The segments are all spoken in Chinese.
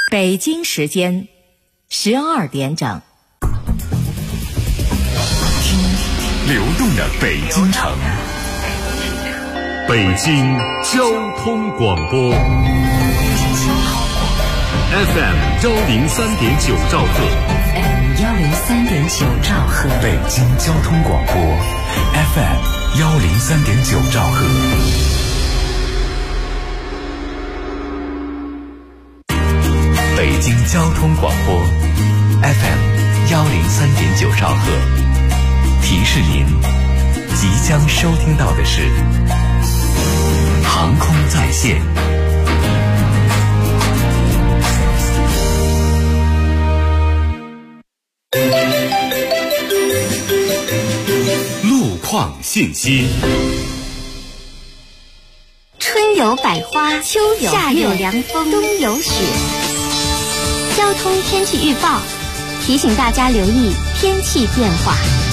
北京时间12点整。 听流动的北京城，北京交通广播 FM 103.9兆赫， 103.9兆赫， 北京交通广播 FM 103.9兆赫。北京交通广播 FM 103.9兆赫，提示您即将收听到的是航空在线。路况信息。 春有百花，秋有夏有凉风，冬有雪。交通天气预报提醒大家留意天气变化。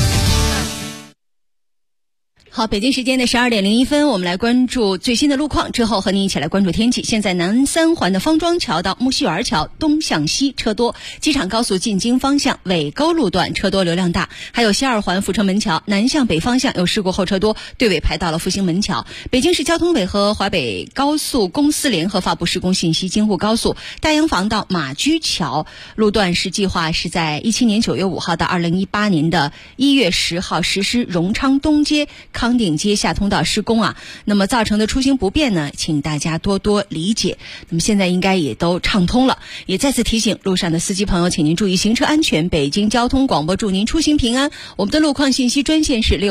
好，北京时间的12点01分，我们来关注最新的路况，之后和您一起来关注天气。现在南三环的方庄桥到木樨园桥东向西车多，机场高速进京方向尾沟路段车多流量大，还有西二环阜成门桥南向北方向有事故后车多，队尾排到了复兴门桥。北京市交通委和华北高速公司联合发布施工信息，京沪高速大洋房到马驹桥路段是计划是在17年9月5号到2018年的1月10号实施荣昌东街康定街下通道施工啊，那么造成的出行不便呢，请大家多多理解。那么现在应该也都畅通了，也再次提醒路上的司机朋友，请您注意行车安全。北京交通广播祝您出行平安。我们的路况信息专线是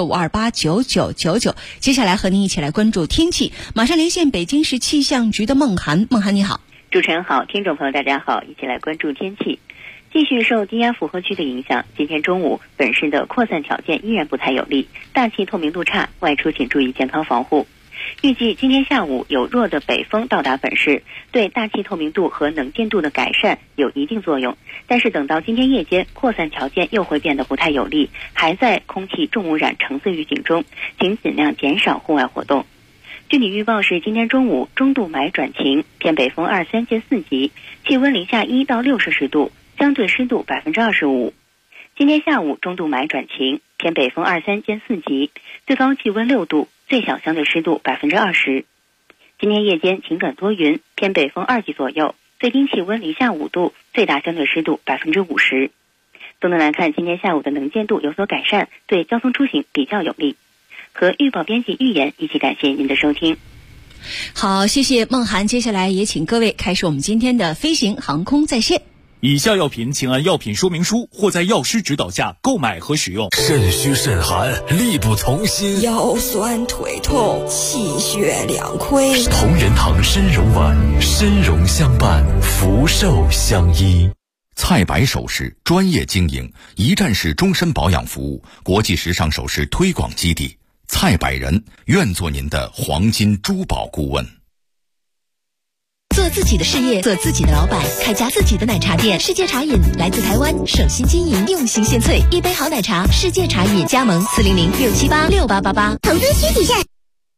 65289999。接下来和您一起来关注天气，马上连线北京市气象局的孟涵。孟涵你好。 主持人好，听众朋友大家好，一起来关注天气。继续受低压负荷区的影响，今天中午本市的扩散条件依然不太有利，大气透明度差，外出请注意健康防护。预计今天下午有弱的北风到达本市，对大气透明度和能见度的改善有一定作用，但是等到今天夜间，扩散条件又会变得不太有利，还在空气重污染橙色预警中，请尽量减少户外活动。具体预报是今天中午中度霾转晴，偏北风2、3、4级，气温零下1到6摄氏度，相对湿度25%。今天下午中度霾转晴，偏北风2、3、4级，最高气温6度，最小相对湿度20%。今天夜间晴转多云，偏北风2级左右，最低气温零下5度，最大相对湿度50%。总的来看，今天下午的能见度有所改善，对交通出行比较有利。和预报编辑预言一起感谢您的收听。 好，谢谢孟涵。接下来也请各位开始我们今天的飞行航空在线。 以下药品请按药品说明书或在药师指导下购买和使用。 肾虚肾寒，力不从心， 腰酸腿痛，气血两亏。 同仁堂参茸丸，参茸相伴，福寿相依。菜百首饰专业经营，一站式终身保养服务，国际时尚首饰推广基地。蔡百人愿做您的黄金珠宝顾问。 做自己的事业，做自己的老板，开家自己的奶茶店。世界茶饮来自台湾，省心经营，用心献萃，一杯好奶茶。世界茶饮加盟400-678-6888。 投资需谨慎。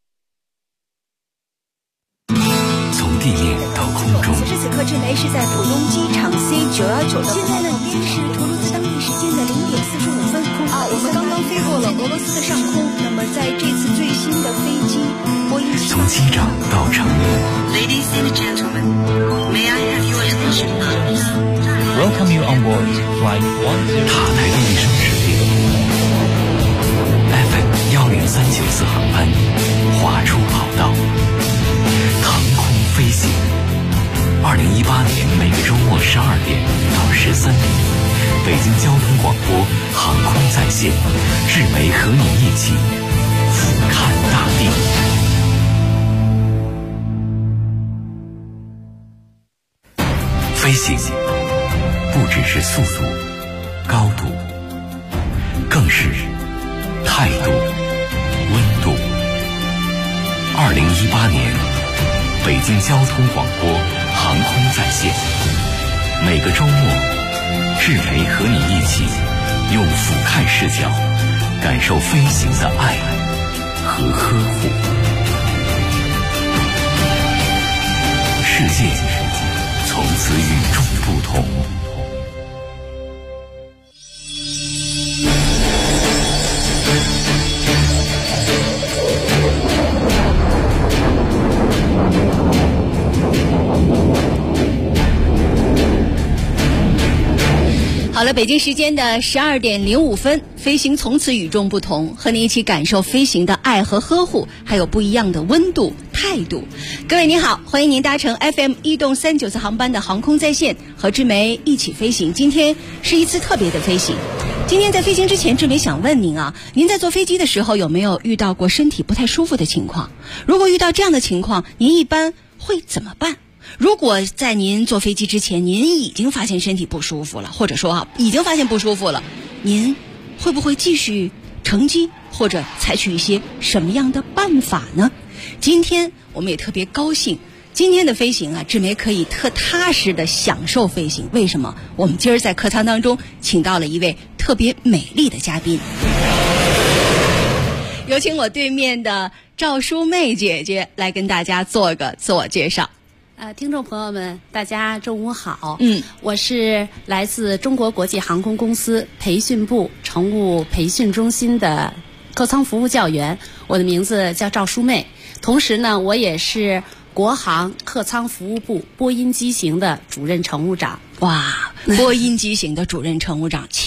从地面到空中， 此时此刻正雷是在浦东机场 C919的。现在呢，已经是图卢兹当地时间的0点45分。我们刚刚飞过了俄罗斯的上空。那么在这次最新的飞机波音787， 从机长到乘务。 Ladies and gentlemen, may I have your attention, please? Welcome you on board Flight 10. 塔台的卫生指令 FM 10394航班划出跑道，腾空飞行。2018年每个周末12点到13点，北京交通广播航空在线，日媒和你一起俯瞰大地。飞行不只是速度、高度，更是态度、温度。2018年，北京交通广播航空在线，每个周末，日媒和你一起用俯瞰视角感受飞行的爱和呵护。世界从此此与众不同。 好了，北京时间的12点05分，飞行从此与众不同，和你一起感受飞行的爱和呵护，还有不一样的温度、态度。各位您好，欢迎您搭乘 FM 1动394航班的航空在线，和志梅一起飞行。今天是一次特别的飞行。今天在飞行之前，志梅想问您啊，您在坐飞机的时候有没有遇到过身体不太舒服的情况？如果遇到这样的情况，您一般会怎么办？如果在您坐飞机之前，您已经发现身体不舒服了，或者说已经发现不舒服了，您会不会继续乘机，或者采取一些什么样的办法呢？今天我们也特别高兴，今天的飞行啊，志梅可以特踏实的享受飞行。为什么？我们今儿在客舱当中请到了一位特别美丽的嘉宾，有请我对面的赵淑妹姐姐来跟大家做个自我介绍。 听众朋友们，大家中午好。我是来自中国国际航空公司培训部乘务培训中心的客舱服务教员，我的名字叫赵淑妹。同时呢，我也是国航客舱服务部波音机型的主任乘务长。 哇，波音机型的主任乘务长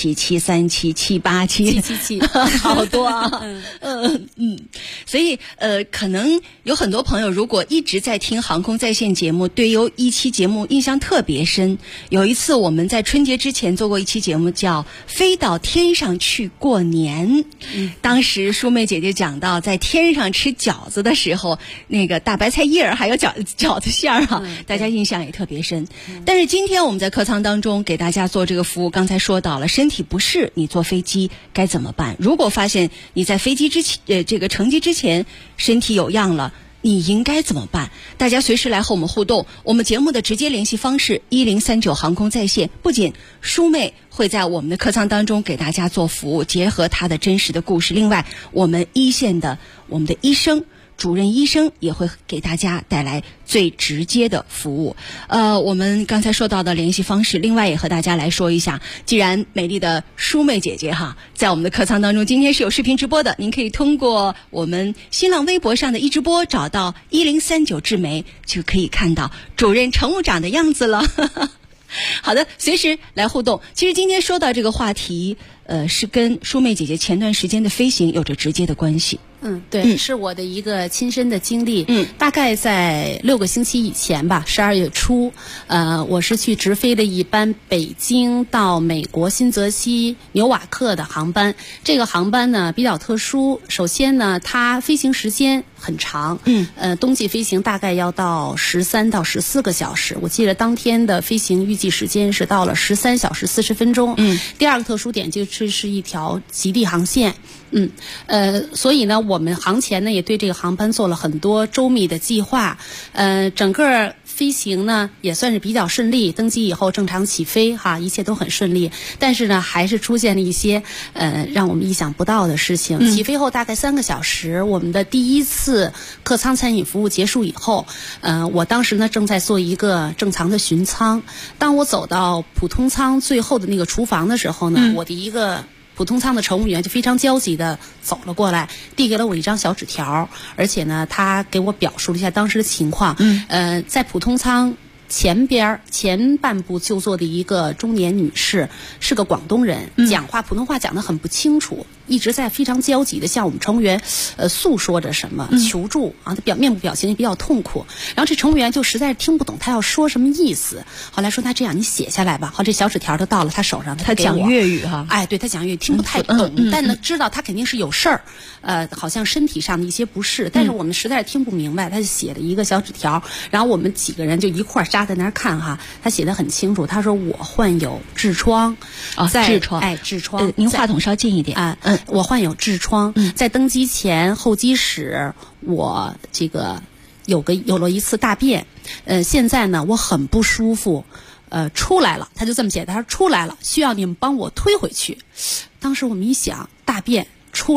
，747、737、787、777，好多啊！所以可能有很多朋友如果一直在听航空在线节目，对有一期节目印象特别深。有一次我们在春节之前做过一期节目，叫《飞到天上去过年》。当时淑妹姐姐讲到，在天上吃饺子的时候，那个大白菜叶儿还有饺子馅儿啊，大家印象也特别深。但是今天我们在客舱当中给大家做这个服务，刚才说到了身体不适，你坐飞机该怎么办？如果发现你在飞机之前，这个乘机之前身体有恙了，你应该怎么办？大家随时来和我们互动。我们节目的直接联系方式1039航空在线，不仅淑妹会在我们的客舱当中给大家做服务，结合她的真实的故事，另外我们一线的我们的医生。主任医生也会给大家带来最直接的服务。我们刚才说到的联系方式，另外也和大家来说一下。既然美丽的淑妹姐姐在我们的客舱当中，今天是有视频直播的，您可以通过我们新浪微博上的一直播找到1039志梅，就可以看到主任乘务长的样子了。好的，随时来互动。其实今天说到这个话题，是跟淑妹姐姐前段时间的飞行有着直接的关系。 对，是我的一个亲身的经历。大概在6个星期以前吧，12月初，我是去直飞了一班北京到美国新泽西纽瓦克的航班。这个航班呢比较特殊，首先呢，它飞行时间很长，冬季飞行大概要到13到14个小时。我记得当天的飞行预计时间是到了13小时40分钟。第二个特殊点就是是一条极地航线。所以呢，我们航前呢也对这个航班做了很多周密的计划。整个飞行呢也算是比较顺利，登机以后正常起飞一切都很顺利。但是呢，还是出现了一些让我们意想不到的事情。起飞后大概3个小时，我们的第一次客舱餐饮服务结束以后，我当时呢正在做一个正常的巡舱。当我走到普通舱最后的那个厨房的时候呢，我的一个普通舱的乘务员就非常焦急地走了过来，递给了我一张小纸条，而且呢，他给我表述了一下当时的情况。在普通舱前半部就坐的一个中年女士，是个广东人，讲话普通话讲得很不清楚，一直在非常焦急地向我们乘务员诉说着什么，求助他面部表情也比较痛苦。然后这乘务员就实在是听不懂他要说什么意思，后来说那这样你写下来吧。这小纸条就到了他手上， 他讲粤语对，他讲粤语听不太懂，但呢知道他肯定是有事儿，好像身体上的一些不适，但是我们实在是听不明白。他就写了一个小纸条，然后我们几个人就一块扎在那儿看他写得很清楚，他说我患有痔疮痔疮， 您话筒稍近一点我患有痔疮，在登机前候机室我这个有了一次大便，现在呢我很不舒服，出来了，他就这么写的，他说出来了，需要你们帮我推回去。当时我们一想，大便出来了，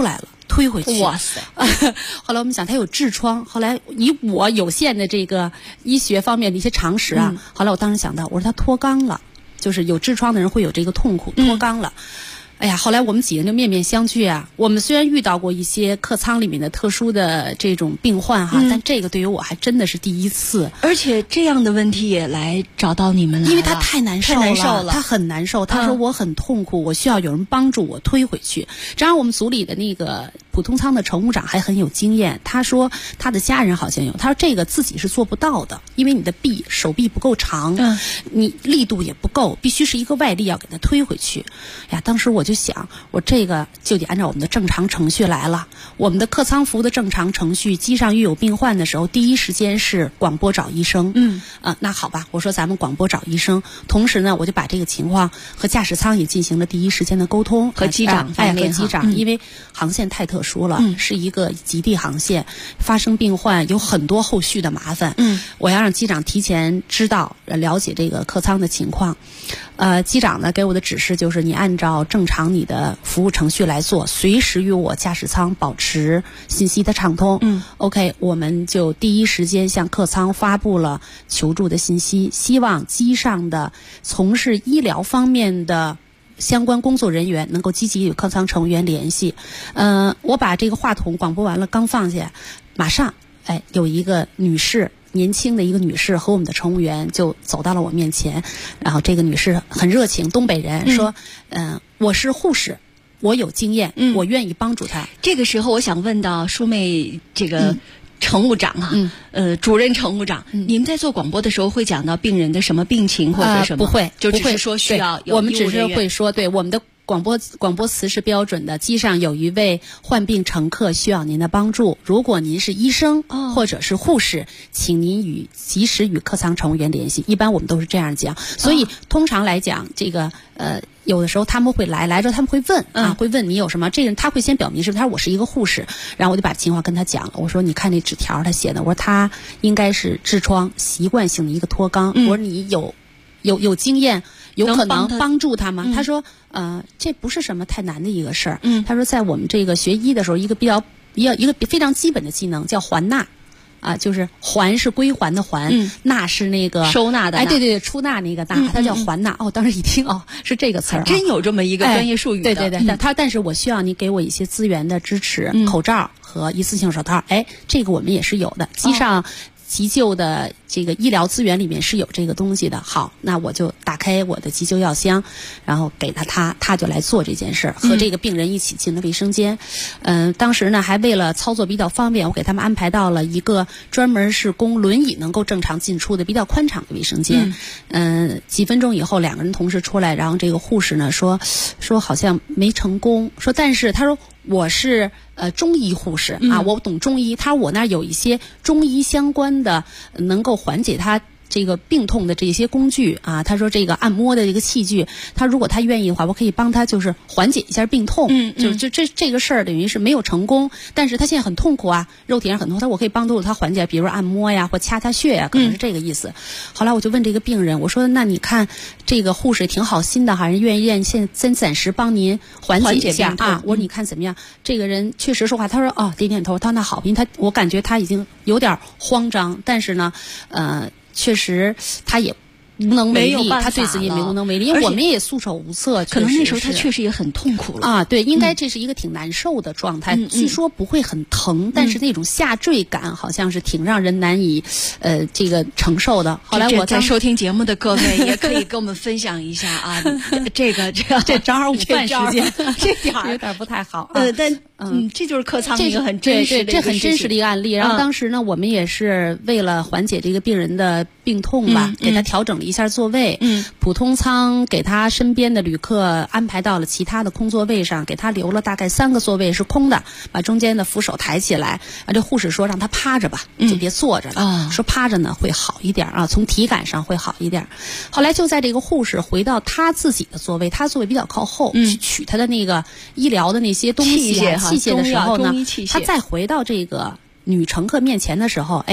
推回去。 哇塞！ 后来我们想他有痔疮，后来以我有限的这个医学方面的一些常识啊，后来我当时想到，我说他脱肛了，就是有痔疮的人会有这个痛苦，脱肛了。哎呀，后来我们几个人就面面相觑啊。我们虽然遇到过一些客舱里面的特殊的这种病患哈，但这个对于我还真的是第一次。 而且这样的问题也来找到你们了， 因为他太难受了，他很难受。他说我很痛苦，我需要有人帮助我推回去。正好我们组里的那个普通舱的乘务长还很有经验，他说他的家人好像有，他说这个自己是做不到的，因为你的手臂不够长，你力度也不够，必须是一个外力要给他推回去。呀，当时我就想，我这个就得按照我们的正常程序来了。我们的客舱服务的正常程序，机上遇有病患的时候，第一时间是广播找医生。那好吧，我说咱们广播找医生，同时呢，我就把这个情况和驾驶舱也进行了第一时间的沟通， 和机长方面， 和机长，因为航线太特殊了，是一个极地航线，发生病患有很多后续的麻烦。我要让机长提前知道，了解这个客舱的情况。机长呢给我的指示就是，你按照正常你的服务程序来做，随时与我驾驶舱保持信息的畅通。OK， 我们就第一时间向客舱发布了求助的信息，希望机上的从事医疗方面的相关工作人员能够积极与客舱成员联系。我把这个话筒广播完了，刚放下，马上有一个女士，年轻的一个女士和我们的乘务员就走到了我面前，然后这个女士很热情，东北人，说我是护士，我有经验，我愿意帮助她。 这个时候我想问到舒妹这个乘务长啊，主任乘务长，你们在做广播的时候会讲到病人的什么病情或者什么？ 不会， 就只是说需要有我们只是会说，对，我们的广播词是标准的，机上有一位患病乘客需要您的帮助，如果您是医生或者是护士，请您及时与客舱乘务员联系。一般我们都是这样讲，所以通常来讲，这个有的时候他们会来之后他们会问会问你有什么，这个人他会先表明是他说我是一个护士，然后我就把情况跟他讲了，我说你看那纸条他写的，我说他应该是痔疮习惯性的一个脱肛，我说你有经验，有可能帮助他吗？他说这不是什么太难的一个事儿。他说在我们这个学医的时候，一个非常基本的技能叫还纳。就是还是归还的还，纳是那个收纳的， 对，出纳那个纳，它叫还纳。当时一听是这个词儿， 真有这么一个专业术语的。 对，但是我需要你给我一些资源的支持，口罩和一次性手套。这个我们也是有的，机上急救的这个医疗资源里面是有这个东西的。好，那我就打开我的急救药箱，然后给他就来做这件事儿，和这个病人一起进了卫生间。当时呢还为了操作比较方便，我给他们安排到了一个专门是供轮椅能够正常进出的比较宽敞的卫生间。几分钟以后，两个人同时出来，然后这个护士呢说好像没成功，说但是他说我是中医护士我懂中医，他说我那儿有一些中医相关的能够缓解他这个病痛的这些工具他说这个按摩的这个器具，他如果他愿意的话，我可以帮他就是缓解一下病痛。就这个事儿等于是没有成功，但是他现在很痛苦肉体上很痛，他说我可以帮助他缓解，比如按摩呀或掐他血呀，可能是这个意思。后来我就问这个病人，我说那你看这个护士挺好心的人愿意先暂时帮您缓解一下我说你看怎么样？这个人确实说话，他说点点头，他说那好，因为我感觉他已经有点慌张，但是呢确实他也无能为力，他对自己也无能为力，因为我们也束手无策。 可能那时候他确实也很痛苦了对，应该这是一个挺难受的状态。据说不会很疼，但是那种下坠感好像是挺让人难以这个承受的。后来我在收听节目的各位也可以跟我们分享一下这正好午饭时间， 这点有点不太好但这就是客舱一个很真实的这很真实的一个案例。然后当时呢，我们也是为了缓解这个病人的病痛吧，给他调整了一下座位。普通舱给他身边的旅客安排到了其他的空座位上，给他留了大概3个座位是空的，把中间的扶手抬起来。这护士说让他趴着吧，就别坐着了，说趴着呢会好一点从体感上会好一点。后来就在这个护士回到他自己的座位，他座位比较靠后，去取他的那个医疗的那些东西器械的时候呢，他再回到这个女乘客面前的时候，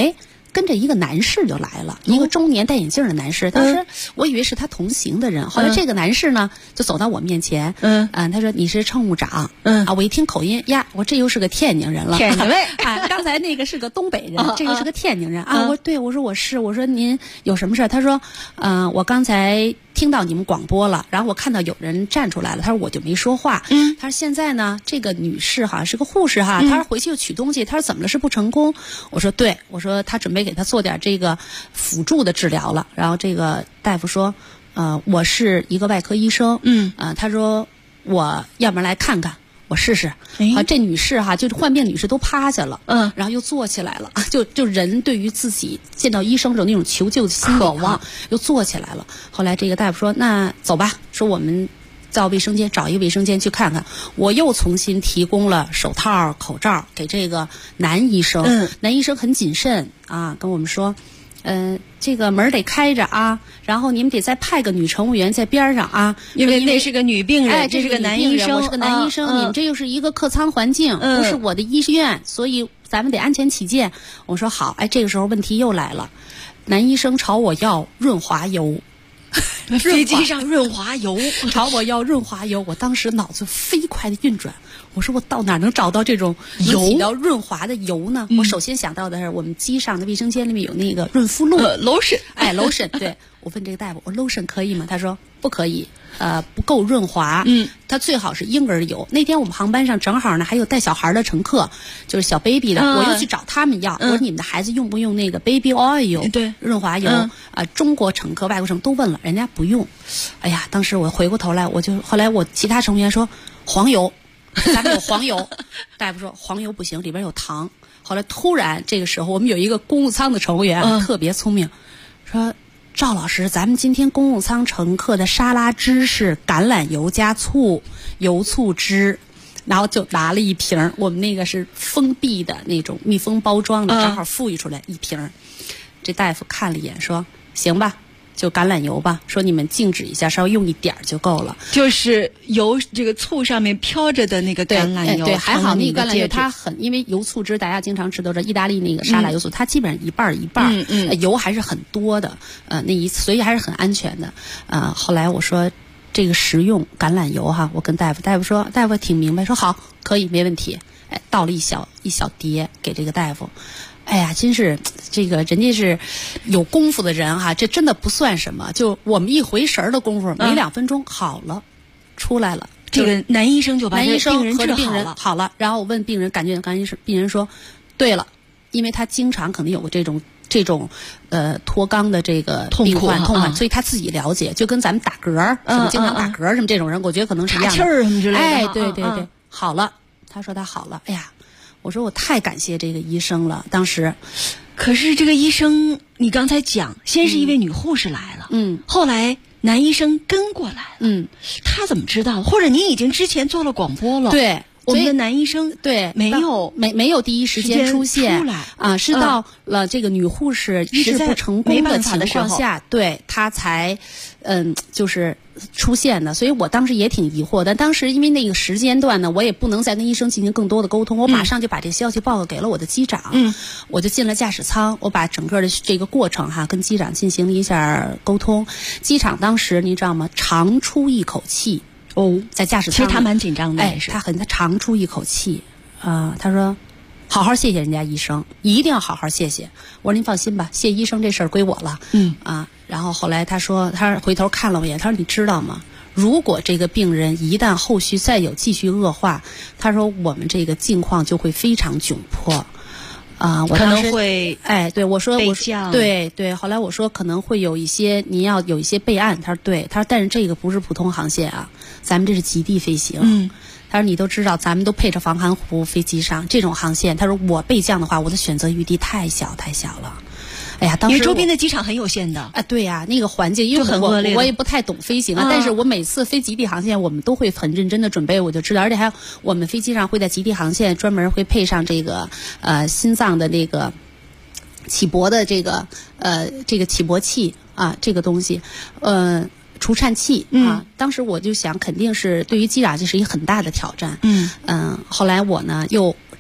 跟着一个男士就来了，一个中年戴眼镜的男士。当时我以为是他同行的人，后来这个男士呢就走到我面前，他说你是乘务长，我一听口音呀，我这又是个天津人了， 天津卫刚才那个是个东北人，这个是个天津人啊。我说我说您有什么事？他说我刚才听到你们广播了，然后我看到有人站出来了，他说我就没说话。他说现在呢，这个女士哈是个护士哈，他说回去又取东西，他说怎么了？是不成功？我说对，我说他准备给他做点这个辅助的治疗了。然后这个大夫说，我是一个外科医生，他说我要不然来看看。我试试，这女士哈，就是患病女士都趴下了，然后又坐起来了，就人对于自己见到医生有那种求救的心理渴望，又坐起来了。后来这个大夫说：“那走吧，说我们到卫生间找一个卫生间去看看。”我又重新提供了手套、口罩给这个男医生，男医生很谨慎啊，跟我们说。这个门得开着啊，然后你们得再派个女乘务员在边上啊， 因为那是个女病人，这是个男医生， 我是个男医生，你们这又是一个客舱环境，不是我的医院，所以咱们得安全起见。我说好，这个时候问题又来了，男医生朝我要润滑油。 飞机上润滑油， 朝我要润滑油，我当时脑子飞快的运转，我说我到哪能找到这种起到润滑的油呢？我首先想到的是我们机上的卫生间里面有那个润肤露 ，lotion， lotion， 对，我问这个大夫，我 lotion 可以吗？他说不可以，不够润滑，它最好是婴儿油。那天我们航班上正好呢还有带小孩的乘客，就是小 baby 的，我又去找他们要，我说你们的孩子用不用那个 baby oil， 对， 润滑油中国乘客、外国乘客都问了，人家不用。哎呀，当时我回过头来，后来我其他成员说黄油，咱们有黄油，大夫说黄油不行，里边有糖。后来突然这个时候，我们有一个公务舱的乘务员特别聪明，说赵老师，咱们今天公务舱乘客的沙拉汁是橄榄油加醋，油醋汁。然后就拿了一瓶，我们那个是封闭的那种密封包装的，正好富裕出来一瓶。这大夫看了一眼说行吧，就橄榄油吧，说你们静止一下，稍微用一点就够了。 就是油这个醋上面飘着的那个橄榄油， 对，还好那个橄榄油它因为油醋汁大家经常吃都是意大利那个沙拉油醋，它基本上一半一半，油还是很多的，所以还是很安全的。后来我说这个食用橄榄油哈，我跟大夫说，大夫挺明白，说好，可以，没问题。倒了一小碟给这个大夫。哎呀，真是这个人家是有功夫的人哈，这真的不算什么，就我们一回神的功夫，没2分钟好了，出来了。 这个男医生就把这病人治好了。然后我问病人，感觉病人说，对了，因为他经常可能有这种脱肛的这个病患痛苦，所以他自己了解，就跟咱们打嗝什么经常打嗝什么这种人，我觉得可能是一样的。 岔气儿什么之类的。 对，好了。他说他好了。哎呀，我说我太感谢这个医生了。当时， 可是这个医生，你刚才讲，先是一位女护士来了，后来男医生跟过来了，他怎么知道？或者您已经之前做了广播了？ 对。 我们的男医生没有第一时间出现是到了这个女护士医治不成功的情况下，对他才就是出现的。所以我当时也挺疑惑的。当时因为那个时间段呢，我也不能再跟医生进行更多的沟通，我马上就把这消息报告给了我的机长，我就进了驾驶舱，我把整个的这个过程跟机长进行了一下沟通。机长当时你知道吗？长出一口气。在驾驶舱， 其实他蛮紧张的， 他长出一口气，他说：“好好谢谢人家医生，一定要好好谢谢。”我说：“您放心吧，谢医生这事儿归我了。”然后后来他说，他回头看了我一眼，他说：“你知道吗？如果这个病人一旦后续再有继续恶化，他说我们这个境况就会非常窘迫。”我可能会对我说对， 后来我说可能会有一些您要有一些备案，他说对，他说但是这个不是普通航线啊，咱们这是极地飞行，他说你都知道咱们都配着防寒服飞机上这种航线，他说我备降的话我的选择余地太小了。哎呀，当时因为周边的机场很有限的对呀，那个环境因为我也不太懂飞行但是我每次飞极地航线我们都会很认真的准备，我就知道，而且还有我们飞机上会在极地航线专门会配上这个心脏的那个起搏的这个起搏器这个东西除颤器当时我就想肯定是对于机长这是一个很大的挑战后来我呢又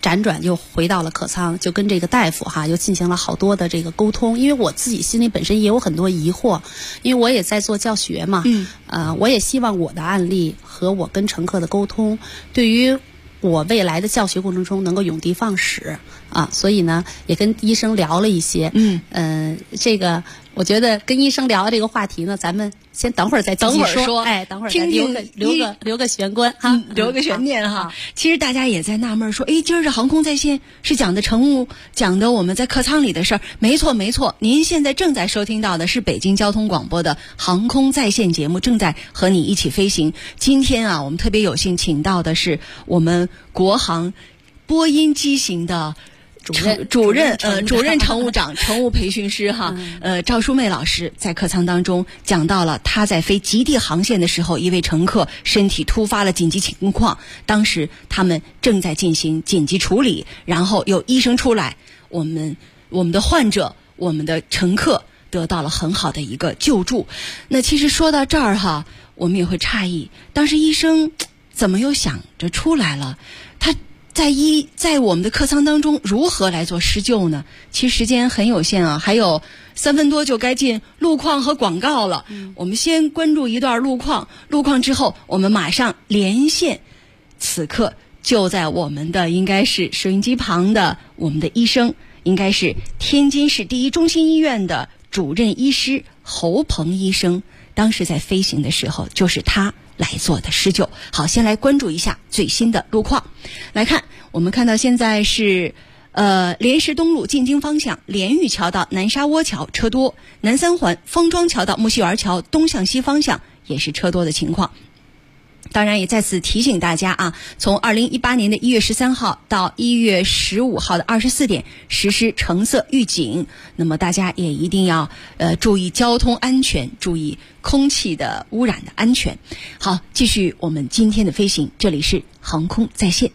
辗转又回到了客舱，就跟这个大夫又进行了好多的这个沟通。因为我自己心里本身也有很多疑惑，因为我也在做教学嘛，我也希望我的案例和我跟乘客的沟通，对于我未来的教学过程中能够用地放矢所以呢，也跟医生聊了一些。这个我觉得跟医生聊这个话题呢，咱们先等会儿再继续说。等会儿听留个玄关留个悬念哈。其实大家也在纳闷说，今儿这航空在线是讲的乘务，讲的我们在客舱里的事儿。没错，您现在正在收听到的是北京交通广播的航空在线节目，正在和你一起飞行。今天我们特别有幸请到的是我们国航波音机型的主任乘务长、乘务培训师赵淑妹老师，在客舱当中讲到了他在飞极地航线的时候，一位乘客身体突发了紧急情况，当时他们正在进行紧急处理，然后有医生出来，我们的患者，我们的乘客得到了很好的一个救助。那其实说到这儿我们也会诧异，当时医生怎么又想着出来了？他在我们的客舱当中如何来做施救呢？其实时间很有限还有3分多就该进路况和广告了。我们先关注一段路况之后，我们马上连线此刻就在我们的应该是收音机旁的我们的医生，应该是天津市第一中心医院的主任医师侯鹏医生，当时在飞行的时候就是他来做的施救。好，先来关注一下最新的路况。来看，我们看到现在是莲石东路进京方向莲玉桥到南沙窝桥车多，南三环方庄桥到木樨园桥东向西方向也是车多的情况。当然也再次提醒大家从2018年的1月13号到1月15号的24点实施橙色预警，那么大家也一定要注意交通安全，注意空气的污染的安全。好，继续我们今天的飞行，这里是航空在线，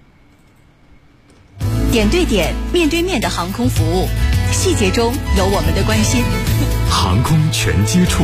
点对点面对面的航空服务，细节中有我们的关心。 航空全接触。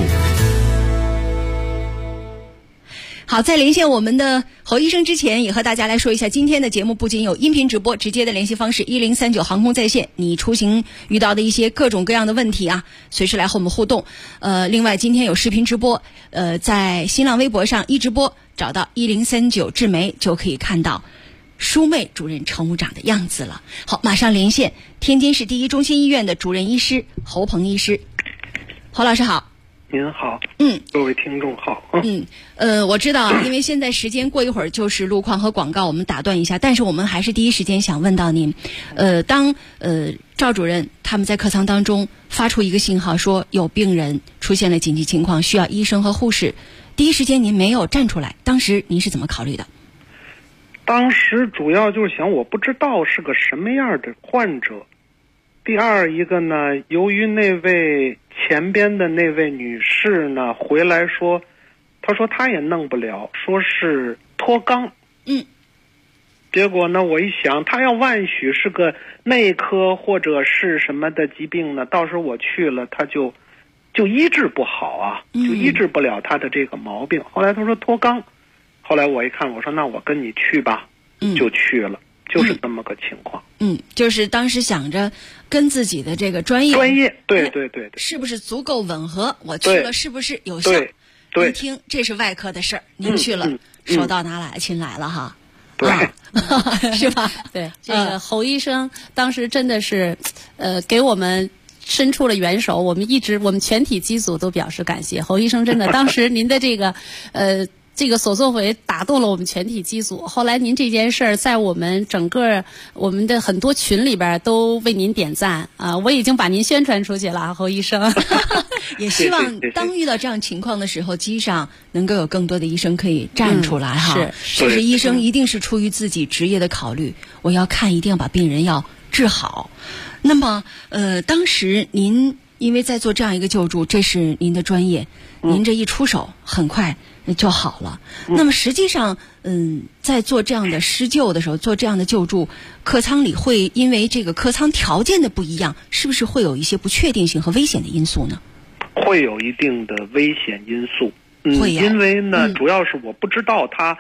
好，在连线我们的侯医生之前，也和大家来说一下今天的节目不仅有音频直播，直接的联系方式1039航空在线，你出行遇到的一些各种各样的问题随时来和我们互动。另外今天有视频直播，在新浪微博上一直播找到1039智媒就可以看到淑妹主任乘务长的样子了。好，马上连线天津市第一中心医院的主任医师侯鹏医师。侯老师好。 您好，各位听众好。 我知道，因为现在时间过一会儿就是路况和广告，我们打断一下，但是我们还是第一时间想问到您，当赵主任他们在客舱当中发出一个信号说有病人出现了紧急情况，需要医生和护士，第一时间您没有站出来，当时您是怎么考虑的？ 当时主要就是想，我不知道是个什么样的患者。第二一个呢，由于那位前边的那位女士呢回来说，她说她也弄不了，说是脱肛。结果呢，我一想，她要万许是个内科或者是什么的疾病呢，到时候我去了，她就医治不好就医治不了她的这个毛病。后来她说脱肛，后来我一看，我说那我跟你去吧，就去了。就是这么个情况。 就是当时想着跟自己的这个专业， 对， 是不是足够吻合？我去了是不是有效？ 对， 您听，这是外科的事儿，您去了，手到拿来亲来了哈。 对， 是吧？ 对，这个侯医生当时真的是，给我们伸出了援手，我们全体机组都表示感谢。侯医生真的，当时您的这个这个所作为打动了我们全体机组。后来您这件事儿在我们整个我们的很多群里边都为您点赞我已经把您宣传出去了，侯医生。 也希望当遇到这样情况的时候，机上能够有更多的医生可以站出来就是医生一定是出于自己职业的考虑，我要看，一定要把病人要治好。那么当时您因为在做这样一个救助，这是您的专业，您这一出手很快就好了。那么实际上在做这样的施救的时候，做这样的救助，客舱里会因为这个客舱条件的不一样，是不是会有一些不确定性和危险的因素呢？ 会有一定的危险因素。 会有， 因为呢主要是我不知道他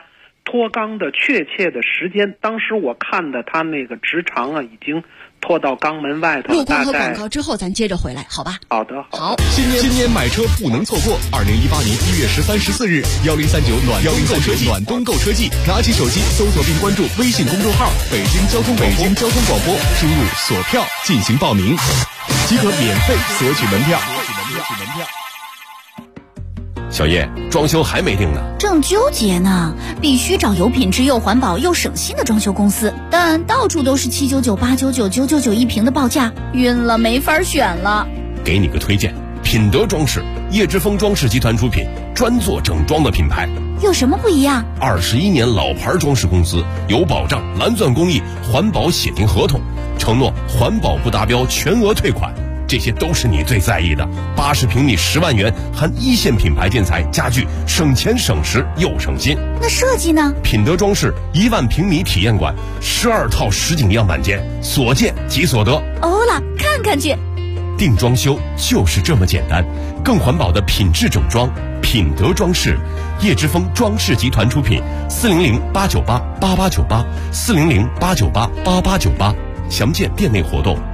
脱缸的确切的时间，当时我看的它那个直肠啊，已经拖到肛门外头。 路过和广告之后，咱接着回来，好吧？ 好的， 好。 今年买车不能错过！2018年1月13、14日，1039暖冬购车季，拿起手机搜索并关注微信公众号“北京交通广播”，输入锁票进行报名，即可免费索取门票。 小叶，装修还没定呢， 正纠结呢。必须找有品质又环保又省心的装修公司，但到处都是799、899、999一平的报价，晕了，没法选了。 给你个推荐，品德装饰，叶之峰装饰集团出品，专做整装的品牌。 有什么不一样 ？21年老牌装饰公司，有保障、蓝钻工艺、环保写定合同，承诺环保不达标全额退款。这些都是你最在意的。80平米10万元，含一线品牌建材家具，省钱省时又省心。 那设计呢？ 品德装饰1万平米体验馆，12套实景样板间，所见即所得。 欧了，看看去。 定装修就是这么简单，更环保的品质整装，品德装饰，叶之峰装饰集团出品，400-898-8898，400-898-8898，详见店内活动。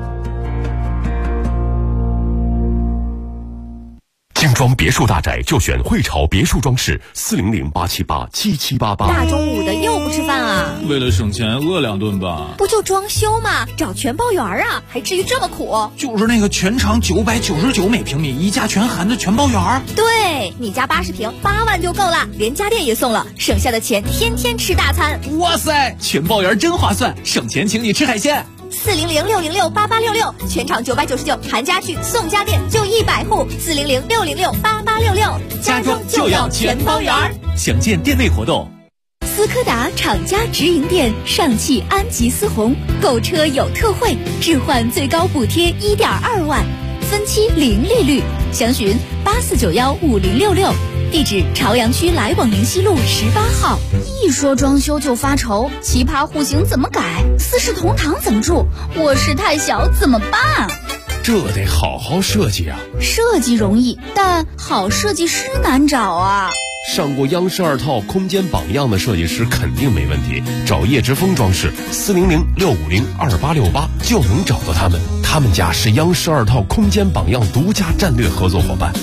精装别墅大宅就选汇潮别墅装饰，400-878-7788。 大中午的又不吃饭啊？ 为了省钱饿2顿吧。 不就装修吗？找全包园啊，还至于这么苦？ 就是那个全长999每平米，一家全含的全包园。 对，你家80平8万就够了，连家电也送了，省下的钱天天吃大餐。 哇塞，全包园真划算，省钱请你吃海鲜。 400-606-8866，全场999，含家具送家电，就100户。400-606-8866， 家装就要全包园。详见店内活动。 斯柯达厂家直营店上汽安吉思红，购车有特惠，置换最高补贴1.2万，分期零利率，详询84915066，地址朝阳区来往宁西路18号。一说装修就发愁，奇葩户型怎么改？四世同堂怎么住？卧室太小怎么办？ 这得好好设计啊。 设计容易，但好设计师难找啊。 上过央视2套空间榜样的设计师肯定没问题，找叶之峰装饰，400-650-2868就能找到他们。他们家是央视2套空间榜样独家战略合作伙伴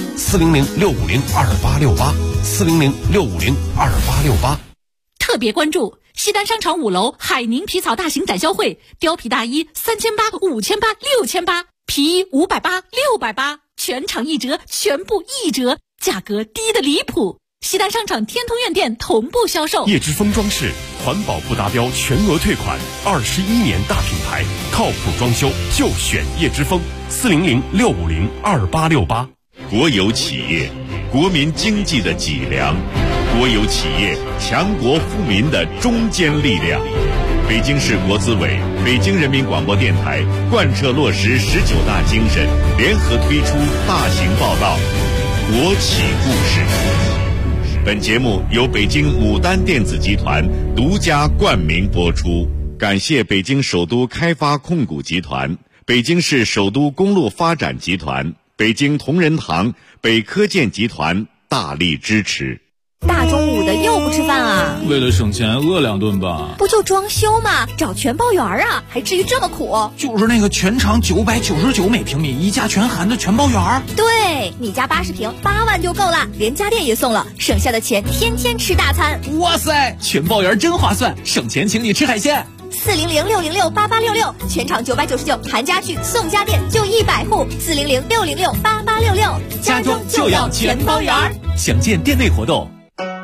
，400-650-2868，400-650-2868。 特别关注西单商场5楼海宁皮草大型展销会，貂皮大衣3800、5800、6800，皮衣580、680，全场1折，全部1折，价格低得离谱。西单商场天通苑店同步销售。 叶之峰装饰，环保不达标全额退款，21年大品牌，靠谱装修就选叶之峰，400-650-2868。 国有企业，国民经济的脊梁；国有企业，强国富民的中坚力量。北京市国资委、北京人民广播电台贯彻落实19大精神，联合推出大型报道《国企故事》。本节目由北京牡丹电子集团独家冠名播出，感谢北京首都开发控股集团、北京市首都公路发展集团、北京同仁堂、北科建集团大力支持。 大中午的又不吃饭啊？ 为了省钱饿2顿吧。 不就装修吗？找全包园啊，还至于这么苦？ 就是那个全长999每平米，一家全含的全包园。 对，你家80平8万就够了，连家电也送了，省下的钱天天吃大餐。 哇塞，全包园真划算，省钱请你吃海鲜。 400-606-8866，全场999，含家具送家电，就100户。400-606-8866， 家装就要全包园。详见店内活动。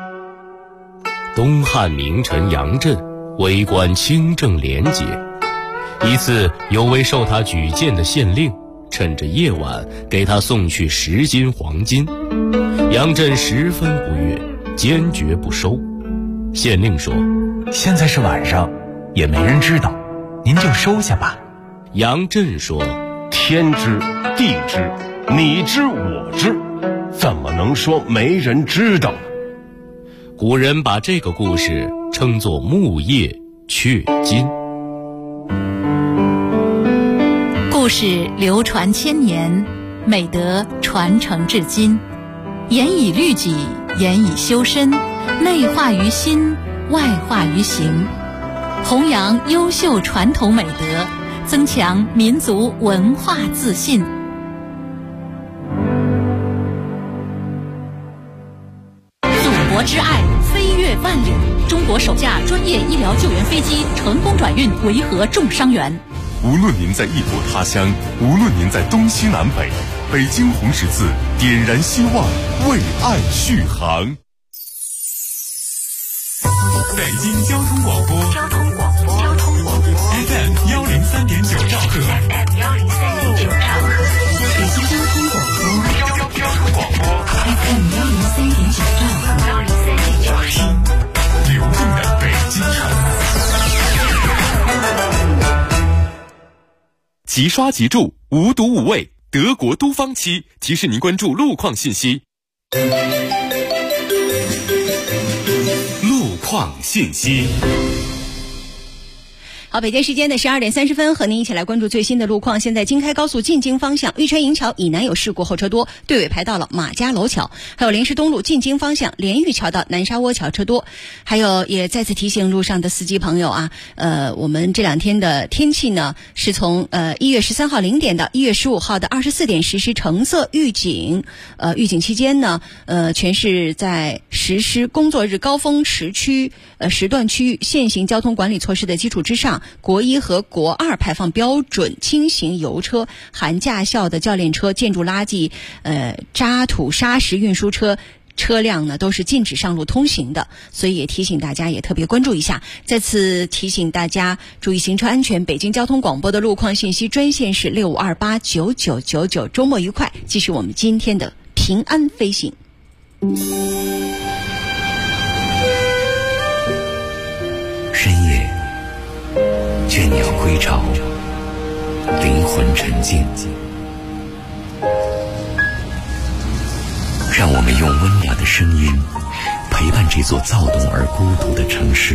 东汉名臣杨震为官清正廉洁，一次有位受他举荐的县令趁着夜晚给他送去10斤黄金，杨震十分不悦，坚决不收。县令说： 现在是晚上，也没人知道，您就收下吧。 杨震说： 天知地知，你知我知，怎么能说没人知道呢？ 古人把这个故事称作木叶雀金。 故事流传千年，美德传承至今，严以律己，严以修身，内化于心， 外化于行，弘扬优秀传统美德，增强民族文化自信。祖国之爱飞越万里，中国首架专业医疗救援飞机成功转运维和重伤员。 无论您在异国他乡，无论您在东西南北，北京红十字点燃希望，为爱续航。 北京交通广播FM 103.9兆赫， 北京交通广播 FM 103.9兆赫， 听流动的北京城。 即刷即住，无毒无味，德国都方漆提示您关注路况信息。路况信息。 好，北京时间的12点30分，和您一起来关注最新的路况。现在京开高速进京方向玉川营桥以南有事故，后车多，队尾排到了马家楼桥。还有莲石东路进京方向莲玉桥到南沙窝桥车多。还有也再次提醒路上的司机朋友啊，我们这两天的天气呢是从1月13号0点到1月15号的24点实施橙色预警。预警期间呢，全市在实施工作日高峰时段区域现行交通管理措施的基础之上，国一和国二排放标准轻型油车、含驾校的教练车、建筑垃圾、渣土砂石运输车辆呢都是禁止上路通行的，所以也提醒大家也特别关注一下。再次提醒大家注意行车安全。北京交通广播的路况信息专线是65289999，周末愉快，继续我们今天的平安飞行。 深夜，倦鸟归巢，灵魂沉静。让我们用温暖的声音陪伴这座躁动而孤独的城市，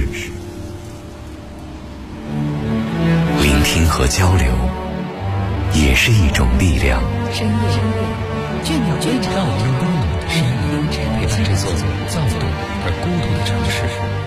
聆听和交流也是一种力量。 深夜，倦鸟归巢， 让我们用温暖的声音陪伴这座躁动而孤独的城市。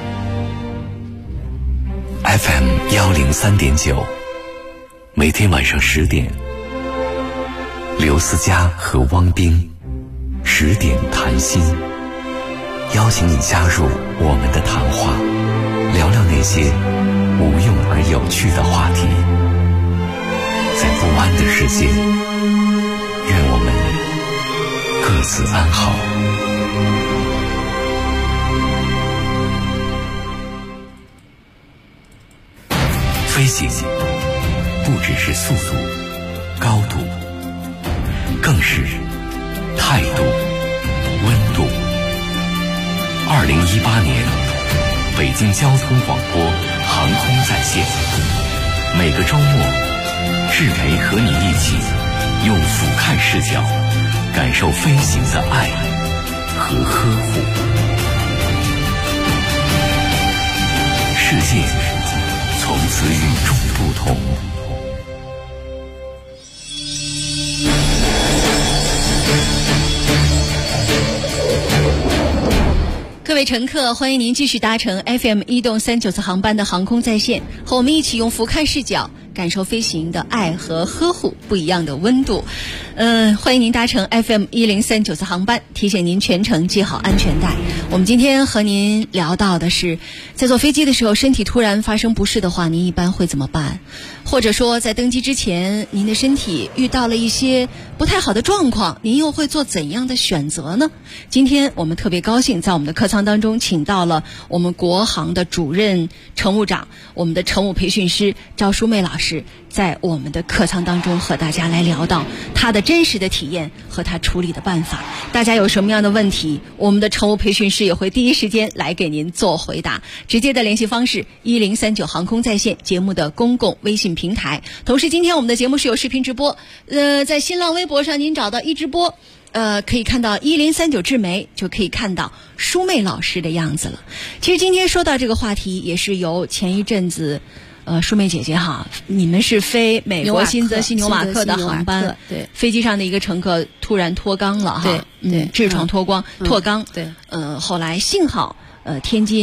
FM 103.9，每天晚上10点，刘思佳和汪冰10点谈心，邀请你加入我们的谈话，聊聊那些无用而有趣的话题。在不安的世界，愿我们各自安好。飞行不只是速度、高度，更是态度、温度。2018年，北京交通广播航空在线，每个周末，志培和你一起用俯瞰视角，感受飞行的爱和呵护。世界从此与众不同。 各位乘客，欢迎您继续搭乘 FM 1动394次航班的航空在线，和我们一起用俯瞰视角感受飞行的爱和呵护，不一样的温度。欢迎您搭乘 FM 103.9次航班，提醒您全程系好安全带。我们今天和您聊到的是，在坐飞机的时候，身体突然发生不适的话，您一般会怎么办？或者说，在登机之前，您的身体遇到了一些不太好的状况，您又会做怎样的选择呢？今天我们特别高兴，在我们的客舱当中，请到了我们国航的主任乘务长，我们的乘务培训师赵淑妹老师，在我们的客舱当中和大家来聊到她的真实的体验和她处理的办法。大家有什么样的问题，我们的乘务培训师也会第一时间来给您做回答。直接的联系方式1039航空在线节目的公共微信平台。同时今天我们的节目是有视频直播，在新浪微博上您找到一直播，可以看到1039智媒，就可以看到淑妹老师的样子了。其实今天说到这个话题，也是由前一阵子淑妹姐姐哈，你们是飞美国新泽西纽瓦克的航班， 对， 飞机上的一个乘客突然脱肛了哈， 对， 痔疮脱肛， 对， 后来幸好天津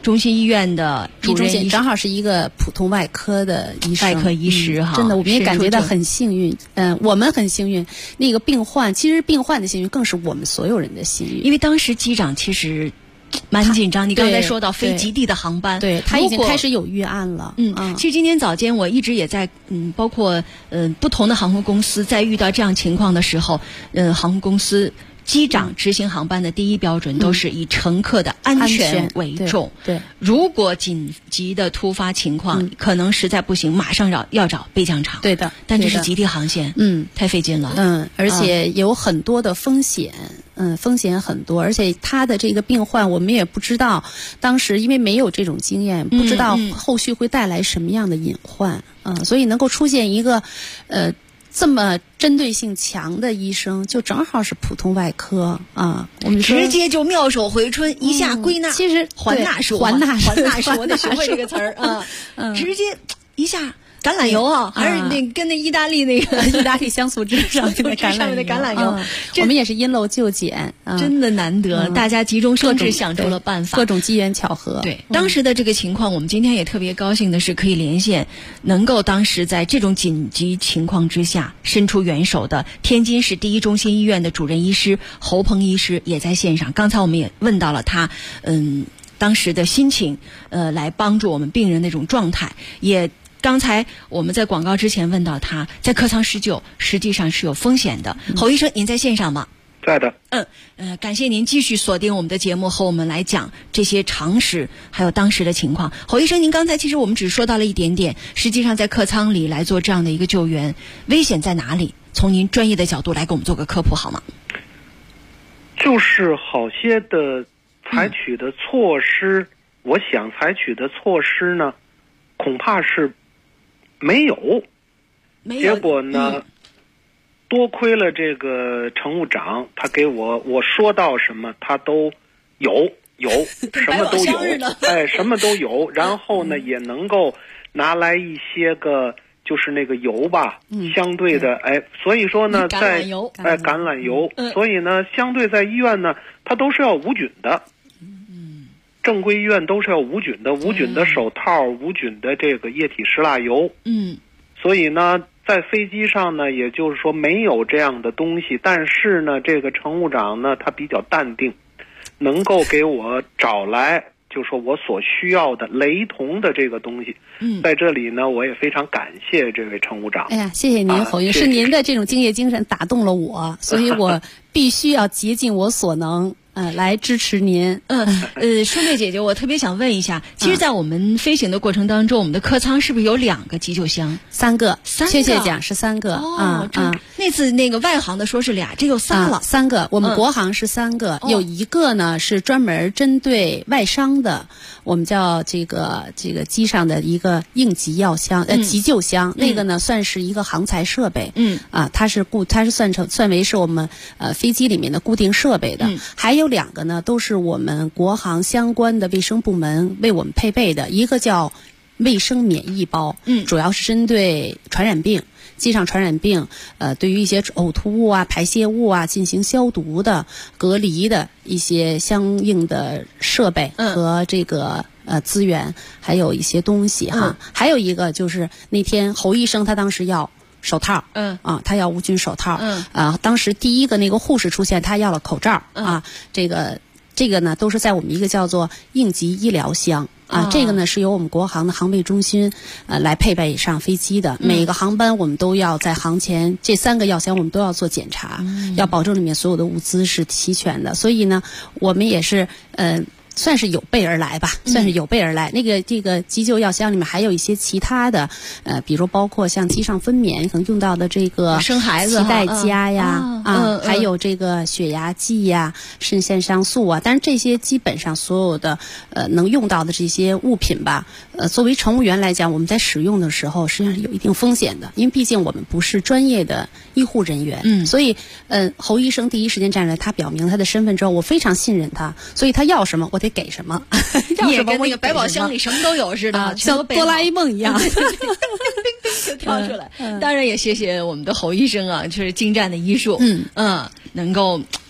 中心医院的主任医师， 正好是一个普通外科的医生， 外科医师哈， 真的我们也感觉到很幸运。我们很幸运，那个病患其实病患的幸运更是我们所有人的幸运， 因为当时机长其实蛮紧张。你刚才说到飞极地的航班， 对他已经开始有预案了。 其实今天早间我一直也在包括不同的航空公司在遇到这样情况的时候，航空公司机长执行航班的第一标准都是以乘客的安全为重。 对， 如果紧急的突发情况，可能实在不行，马上要找备降场。 对的， 但这是极地航线，太费劲了。 而且有很多的风险。风险很多，而且他的这个病患我们也不知道，当时因为没有这种经验，不知道后续会带来什么样的隐患。所以能够出现一个这么针对性强的医生，就正好是普通外科啊，我们直接就妙手回春，一下归纳。 其实还纳术，我得学会这个词儿啊，直接一下。橄榄油啊，还是跟那意大利那个意大利香醋汁上面的橄榄油，我们也是因陋就简， 真的难得，大家集中生智想出了办法， 各种机缘巧合。 对，当时的这个情况，我们今天也特别高兴的是可以连线，能够当时在这种紧急情况之下伸出援手的天津市第一中心医院的主任医师侯鹏医师也在线上。刚才我们也问到了他，当时的心情，来帮助我们病人那种状态，也。刚才我们在广告之前问到他在客舱施救实际上是有风险的。侯医生，您在线上吗？ 在的。 感谢您继续锁定我们的节目和我们来讲这些常识还有当时的情况。侯医生，您刚才其实我们只说到了一点点，实际上在客舱里来做这样的一个救援，危险在哪里？从您专业的角度来给我们做个科普好吗？ 就是好些的采取的措施，我想采取的措施呢，恐怕是没有，结果呢，多亏了这个乘务长，他给我说到什么他都有什么都有，什么都有，然后呢也能够拿来一些个就是那个油吧，相对的所以说呢在橄榄油，所以呢相对在医院呢它都是要无菌的。正规医院都是要无菌的手套，无菌的这个液体石蜡油。所以呢，在飞机上呢，也就是说没有这样的东西。但是呢，这个乘务长呢，他比较淡定，能够给我找来，就说我所需要的雷同的这个东西。在这里呢，我也非常感谢这位乘务长。 哎呀，谢谢您，侯医生，是您的这种敬业精神打动了我，所以我必须要竭尽我所能。来支持您。 舒妹姐姐，我特别想问一下，其实，在我们飞行的过程当中，我们的客舱是不是有2个急救箱 ？3个，确切讲是3个。 那次那个外航的说是俩，这有3了。 3个，我们国航是3个，有一个呢是专门针对外伤的，我们叫这个机上的一个应急药箱，急救箱，那个呢算是一个航材设备。它是算为是我们飞机里面的固定设备的。还有2个呢，都是我们国航相关的卫生部门为我们配备的，一个叫卫生免疫包，主要是针对传染病。机上传染病，对于一些呕吐物啊、排泄物啊进行消毒的、隔离的一些相应的设备和这个资源，还有一些东西哈。还有一个就是那天侯医生他当时要手套，他要无菌手套，当时第一个那个护士出现，他要了口罩，这个呢都是在我们一个叫做应急医疗箱。这个呢是由我们国航的航卫中心来配备上飞机的。每个航班我们都要在航前这3个药箱我们都要做检查，要保证里面所有的物资是齐全的。所以呢，我们也是算是有备而来吧，算是有备而来。这个急救药箱里面还有一些其他的，比如包括像机上分娩可能用到的这个生孩子脐带夹呀，还有这个血压计呀、肾腺上素啊。但是这些基本上所有的能用到的这些物品吧，作为乘务员来讲，我们在使用的时候实际上是有一定风险的，因为毕竟我们不是专业的医护人员。所以侯医生第一时间站出来，他表明他的身份之后，我非常信任他，所以他要什么我得给什么。 你也跟那个百宝箱里什么都有似的， 像哆啦 A 梦一样就跳出来。当然也谢谢我们的侯医生啊，就是精湛的医术，能够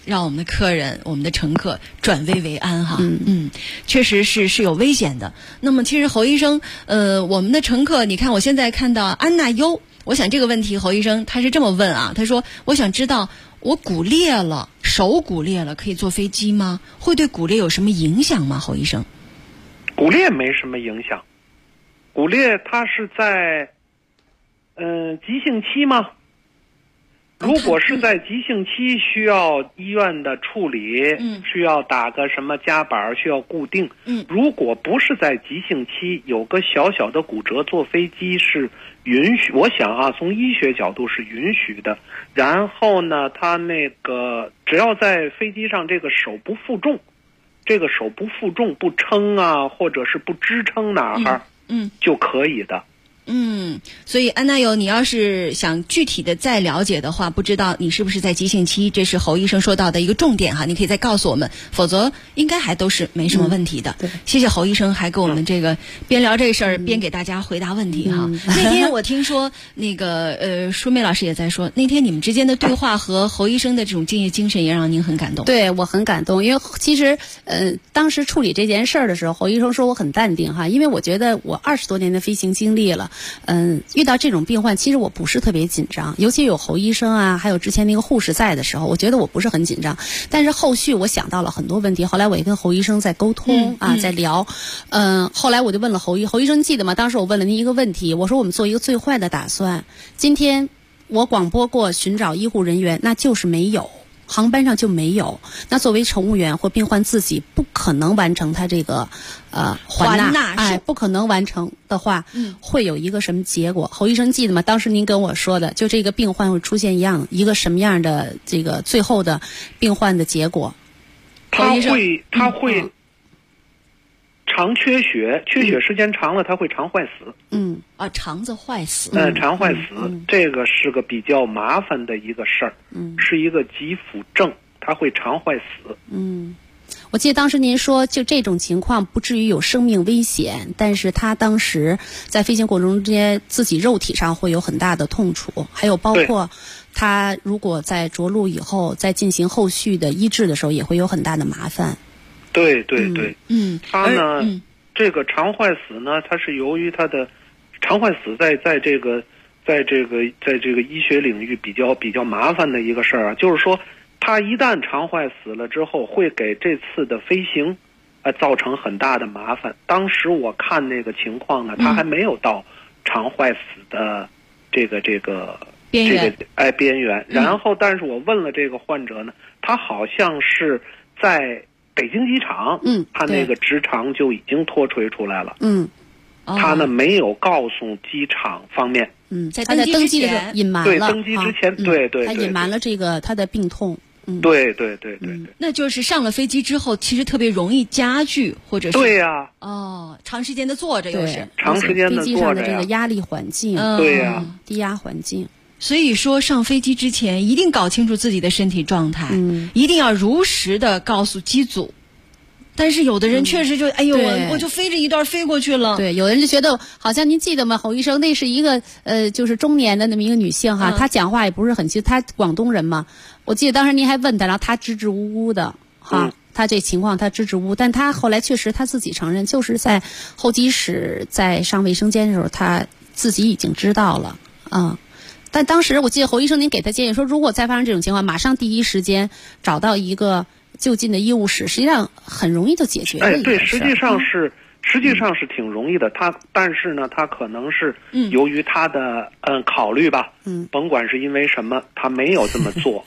让我们的客人、我们的乘客转危为安哈。确实是有危险的。那么其实侯医生，我们的乘客，你看我现在看到安娜优，我想这个问题侯医生他是这么问啊，他说我想知道我骨裂了，手骨裂了，可以坐飞机吗？会对骨裂有什么影响吗？侯医生？ 骨裂没什么影响，骨裂它是在急性期吗？如果是在急性期需要医院的处理，需要打个什么夹板，需要固定。如果不是在急性期，有个小小的骨折，坐飞机是允许。我想啊，从医学角度是允许的。然后呢，他那个只要在飞机上这个手不负重，不撑啊，或者是不支撑哪儿，就可以的。 所以安娜友，你要是想具体的再了解的话，不知道你是不是在急性期，这是侯医生说到的一个重点哈，你可以再告诉我们，否则应该还都是没什么问题的。谢谢侯医生，还给我们这个边聊这个事儿边给大家回答问题哈。那天我听说那个舒梅老师也在说，那天你们之间的对话和侯医生的这种敬业精神也让您很感动。 对，我很感动，因为其实当时处理这件事儿的时候，侯医生说我很淡定哈，因为我觉得我20多年的飞行经历了。遇到这种病患，其实我不是特别紧张，尤其有侯医生啊，还有之前那个护士在的时候，我觉得我不是很紧张。但是后续我想到了很多问题，后来我也跟侯医生在沟通在聊。后来我就问了侯医生，记得吗？当时我问了您一个问题，我说我们做一个最坏的打算，今天我广播过寻找医护人员，那就是没有。航班上就没有，那作为乘务员或病患自己不可能完成他这个还纳，不可能完成的话，会有一个什么结果？侯医生记得吗？当时您跟我说的，就这个病患会出现一个什么样的这个最后的病患的结果？ 他会肠缺血，缺血时间长了，他会肠坏死。 肠子坏死。 肠坏死，这个是个比较麻烦的一个事儿，是一个急腹症，他会肠坏死。 我记得当时您说，就这种情况不至于有生命危险，但是他当时在飞行过程中间，自己肉体上会有很大的痛楚，还有包括他如果在着陆以后，在进行后续的医治的时候，也会有很大的麻烦。 对，他呢，这个肠坏死呢，它是由于他的肠坏死在这个医学领域比较麻烦的一个事儿啊，就是说，他一旦肠坏死了之后，会给这次的飞行造成很大的麻烦。当时我看那个情况呢，他还没有到肠坏死的这个边缘。然后，但是我问了这个患者呢，他好像是在北京机场，他那个直肠就已经脱垂出来了。他呢没有告诉机场方面。 在他在登机的时候隐瞒了。 对，登机之前，对， 他隐瞒了这个他的病痛。 对。 那就是上了飞机之后，其实特别容易加剧，或者是对呀。 长时间的坐着又是长时间的坐着呀。 飞机上的这个压力环境， 对呀， 低压环境。 所以说上飞机之前一定搞清楚自己的身体状态，一定要如实的告诉机组。但是有的人确实就我就飞着一段飞过去了。 对，有的人就觉得好像您记得吗？侯医生，那是一个就是中年的那么一个女性哈，她讲话也不是很清，她广东人嘛。我记得当时您还问她，然后她支支吾吾的哈。她这情况她支支吾吾，但她后来确实她自己承认，就是在候机室在上卫生间的时候，她自己已经知道了但当时我记得侯医生您给他建议说，如果再发生这种情况，马上第一时间找到一个就近的医务室，实际上很容易就解决了。 对，实际上是挺容易的。但是呢，他可能是由于他的考虑吧，甭管是因为什么，他没有这么做。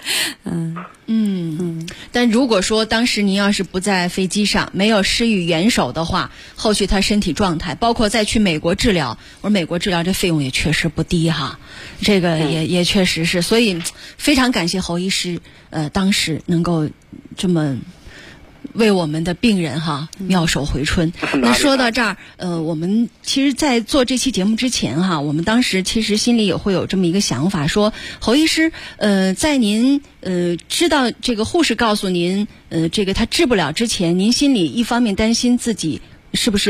但如果说当时您要是不在飞机上，没有施予援手的话，后续他身体状态，包括再去美国治疗，我说美国治疗这费用也确实不低哈，这个也确实是，所以非常感谢侯医师，当时能够这么为我们的病人哈妙手回春。那说到这儿，我们其实在做这期节目之前哈，我们当时其实心里也会有这么一个想法，说侯医师，在您知道这个护士告诉您这个他治不了之前，您心里一方面担心自己是不是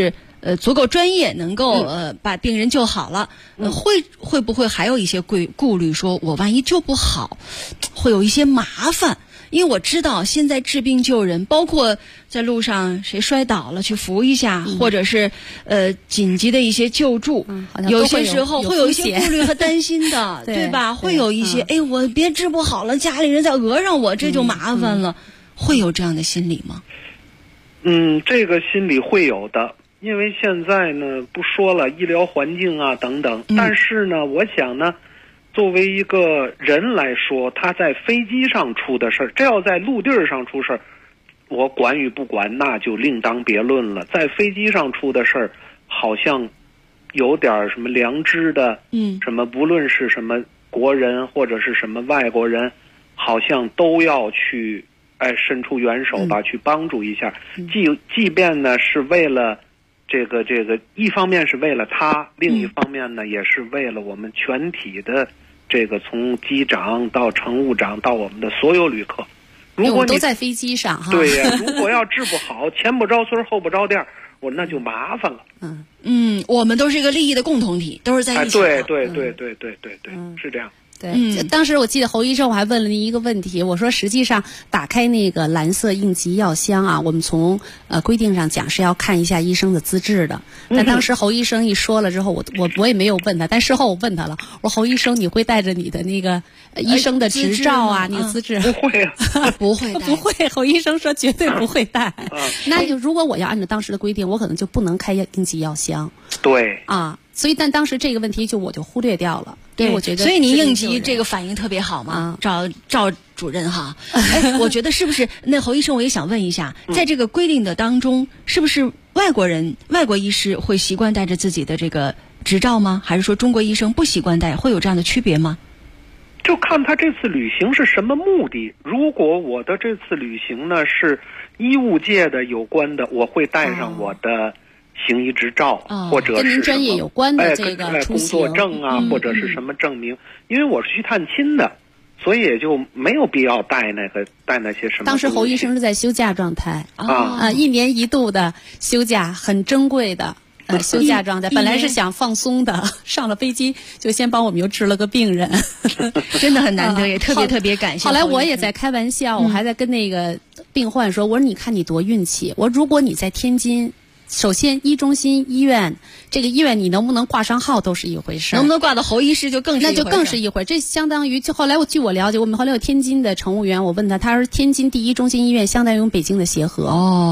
足够专业，能够把病人救好了，会不会还有一些顾虑，说我万一救不好，会有一些麻烦？因为我知道现在治病救人，包括在路上谁摔倒了去扶一下，或者是紧急的一些救助，有些时候会有一些顾虑和担心的，对吧？会有一些我别治不好了，家里人再讹上我，这就麻烦了，会有这样的心理吗？ 这个心理会有的，因为现在呢不说了医疗环境啊等等，但是呢我想呢，作为一个人来说，他在飞机上出的事儿，这要在陆地上出事儿，我管与不管那就另当别论了。在飞机上出的事儿，好像有点什么良知的，什么不论是什么国人或者是什么外国人，好像都要去伸出援手吧，去帮助一下。即便呢是为了这个一方面是为了他，另一方面呢也是为了我们全体的这个从机长到乘务长到我们的所有旅客。如果你都在飞机上哈， 对呀，如果要治不好，前不着村后不着店，那就麻烦了。 我们都是一个利益的共同体，都是在一起的。 对，是这样。 对，当时我记得侯医生，我还问了您一个问题，我说实际上打开那个蓝色应急药箱啊，我们从规定上讲是要看一下医生的资质的。但当时侯医生一说了之后，我也没有问他，但事后我问他了，我说侯医生，你会带着你的那个医生的执照啊，你的资质？ 不会啊， 不会， 不会。侯医生说绝对不会带。那就如果我要按照当时的规定，我可能就不能开应急药箱。 对啊。所以，但当时这个问题我就忽略掉了。 对， 我觉得。 所以您应急这个反应特别好嘛，赵主任哈。我觉得是不是？那侯医生，我也想问一下，在这个规定的当中，是不是外国医师会习惯带着自己的这个执照吗？还是说中国医生不习惯带？会有这样的区别吗？ 就看他这次旅行是什么目的。如果我的这次旅行呢是医务界的有关的，我会带上我的行医执照，或者是跟您专业有关的这个工作证啊，或者是什么证明。因为我是去探亲的，所以也就没有必要带那些什么。 当时侯医生是在休假状态1年1度的休假，很珍贵的休假状态。本来是想放松的，上了飞机就先帮我们又治了个病人， 真的很难得，也特别感谢。 后来我也在开玩笑，我还在跟那个病患说，我说你看你多运气，我说如果你在天津。首先，医中心医院这个医院你能不能挂上号都是一回事， 能不能挂到侯医师就更是一回事， 那就更是一回。这相当于就后来据我了解，我们后来有天津的乘务员，我问他说天津第一中心医院相当于北京的协和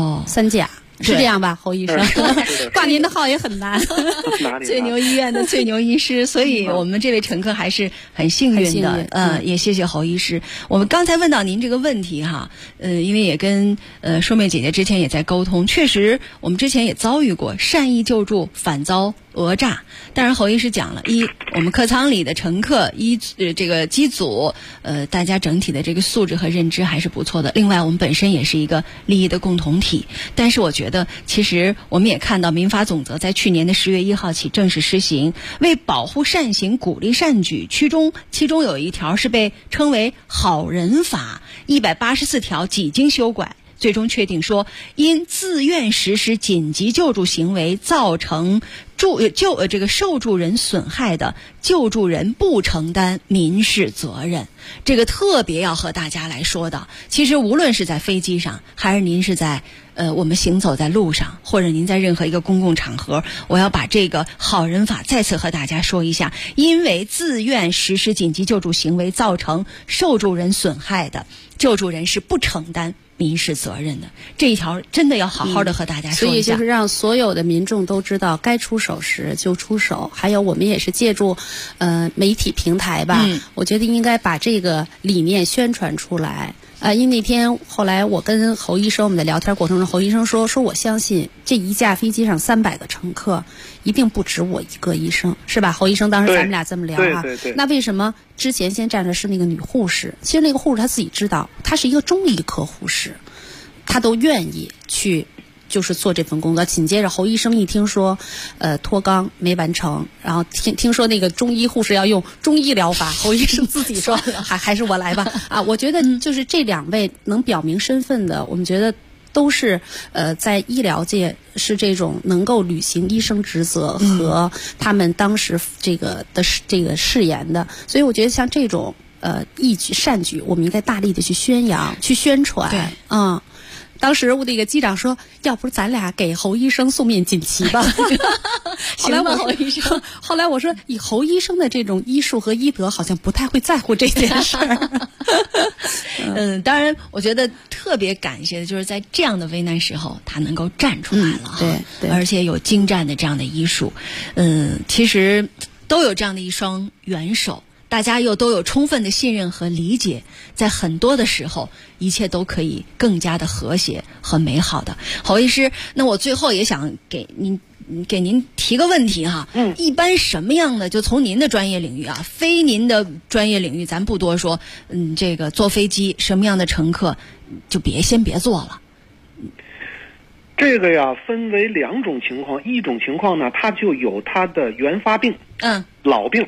3甲。是这样吧，侯医生？挂您的号也很难。 最牛医院的最牛医师，所以我们这位乘客还是很幸运的。也谢谢侯医师。我们刚才问到您这个问题哈，因为也跟淑妹姐姐之前也在沟通，确实我们之前也遭遇过善意救助反遭讹诈。当然侯医师讲了，我们客舱里的乘客这个机组大家整体的这个素质和认知还是不错的。另外我们本身也是一个利益的共同体，但是我觉得其实我们也看到民法总则在去年的10月1号起正式施行，为保护善行鼓励善举，其中有一条是被称为好人法，184条几经修改，最终确定说，因自愿实施紧急救助行为造成这个受助人损害的，救助人不承担民事责任。这个特别要和大家来说的。其实无论是在飞机上，还是您是在我们行走在路上，或者您在任何一个公共场合，我要把这个好人法再次和大家说一下。因为自愿实施紧急救助行为造成受助人损害的，救助人是不承担民事责任的。这一条真的要好好的和大家说一下。 所以就是让所有的民众都知道，该出手时就出手。还有我们也是借助媒体平台吧，我觉得应该把这个理念宣传出来。因为那天后来我跟侯医生我们在聊天过程中，侯医生说我相信这一架飞机上300个乘客一定不止我一个医生，是吧？侯医生当时咱们俩这么聊啊。 对。 那为什么之前先站着是那个女护士？其实那个护士她自己知道，她是一个中医科护士，她都愿意去就是做这份工作。紧接着侯医生一听说脱肛没完成，然后听说那个中医护士要用中医疗法，侯医生自己说还是我来吧。我觉得就是这2位能表明身份的，我们觉得都是在医疗界是这种能够履行医生职责和他们当时这个誓言的，所以我觉得像这种义举善举，我们应该大力的去宣扬、去宣传。 对， 当时我那个机长说，要不咱俩给侯医生送面锦旗吧。后来我说，以侯医生的这种医术和医德，好像不太会在乎这件事儿。 当然，我觉得特别感谢的就是在这样的危难时候，他能够站出来了， 对， 而且有精湛的这样的医术。其实都有这样的一双援手。大家又都有充分的信任和理解，在很多的时候，一切都可以更加的和谐和美好的。侯医师，那我最后也想给您提个问题哈。一般什么样的，就从您的专业领域啊，非您的专业领域咱不多说，这个坐飞机什么样的乘客就先别坐了。 这个呀分为两种情况，一种情况呢，它就有它的原发病，老病，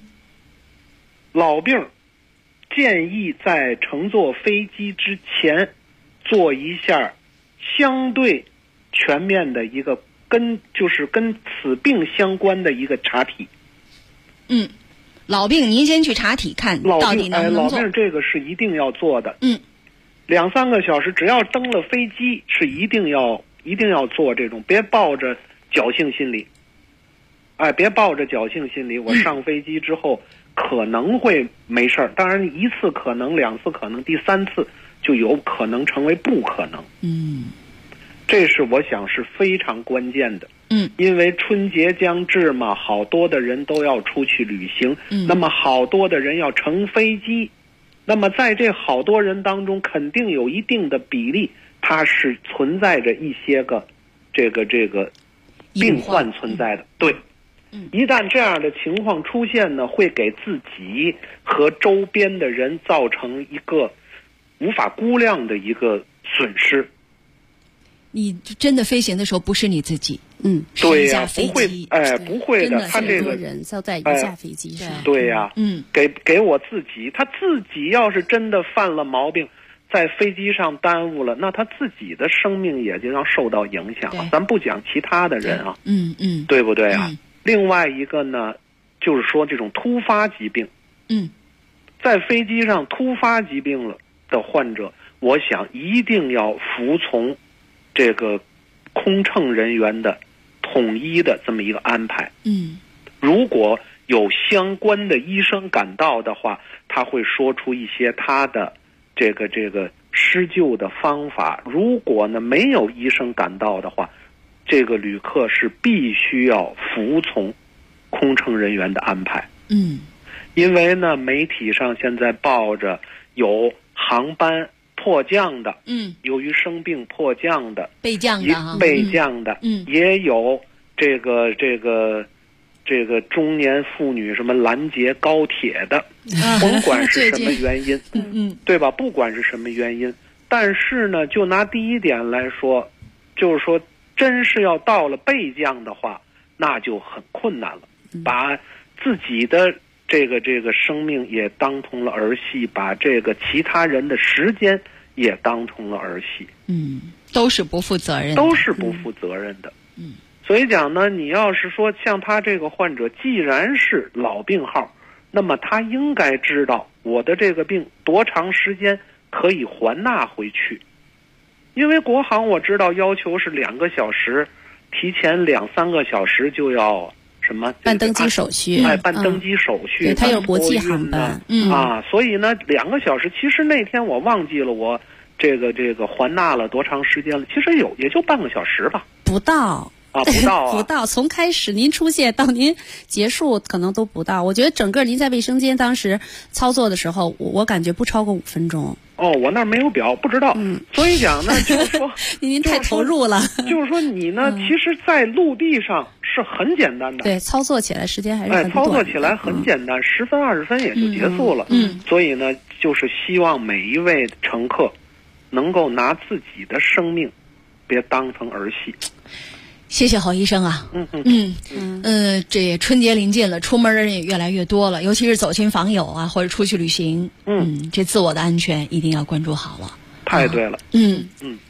老病建议在乘坐飞机之前做一下相对全面的一个跟此病相关的一个查体。 老病您先去查体看到底能不能做。 老病这个是一定要做的。2-3个小时，只要登了飞机是一定要做这种，别抱着侥幸心理。别抱着侥幸心理，我上飞机之后可能会没事儿，当然1次可能，2次可能，第3次就有可能成为不可能。这是我想是非常关键的。因为春节将至嘛，好多的人都要出去旅行，那么好多的人要乘飞机，那么在这好多人当中，肯定有一定的比例，它是存在着一些个这个病患存在的。对。一旦这样的情况出现呢，会给自己和周边的人造成一个无法估量的一个损失。 你真的飞行的时候不是你自己， 对呀，不会的，他这个人就在一架飞机上， 对呀，给我自己，他自己要是真的犯了毛病，在飞机上耽误了，那他自己的生命也就要受到影响了。咱不讲其他的人啊，对不对啊？另外一个呢，就是说这种突发疾病，在飞机上突发疾病了的患者，我想一定要服从这个空乘人员的统一的这么一个安排。如果有相关的医生赶到的话，他会说出一些他的这个施救的方法。如果呢没有医生赶到的话，这个旅客是必须要服从空乘人员的安排。因为呢媒体上现在报着有航班迫降的，由于生病迫降的， 备降的， 也有这个中年妇女什么拦截高铁的，甭管是什么原因，对吧？不管是什么原因，但是呢，就拿第一点来说，就是说，真是要到了备降的话，那就很困难了，把自己的这个生命也当成了儿戏，把这个其他人的时间也当成了儿戏。 都是不负责任的。所以讲呢，你要是说像他这个患者，既然是老病号，那么他应该知道我的这个病多长时间可以还纳回去。因为国航我知道要求是2个小时，提前2-3个小时就要什么办登机手续， 办登机手续， 对，它有国际航班所以呢2个小时，其实那天我忘记了我这个还纳了多长时间了，其实也就半个小时吧， 不到。不到，从开始您出现到您结束可能都不到。我觉得整个您在卫生间当时操作的时候，我感觉不超过5分钟。 我那儿没有表，不知道。所以讲呢，就是说您太投入了。 就是说你呢，其实，在陆地上是很简单的。 对，操作起来时间还是很短。 操作起来很简单，10分20分也就结束了。所以呢，就是希望每一位乘客能够拿自己的生命别当成儿戏。 谢谢侯医生啊。这春节临近了，出门的人也越来越多了，尤其是走亲访友啊，或者出去旅行，这自我的安全一定要关注好了。 太对了。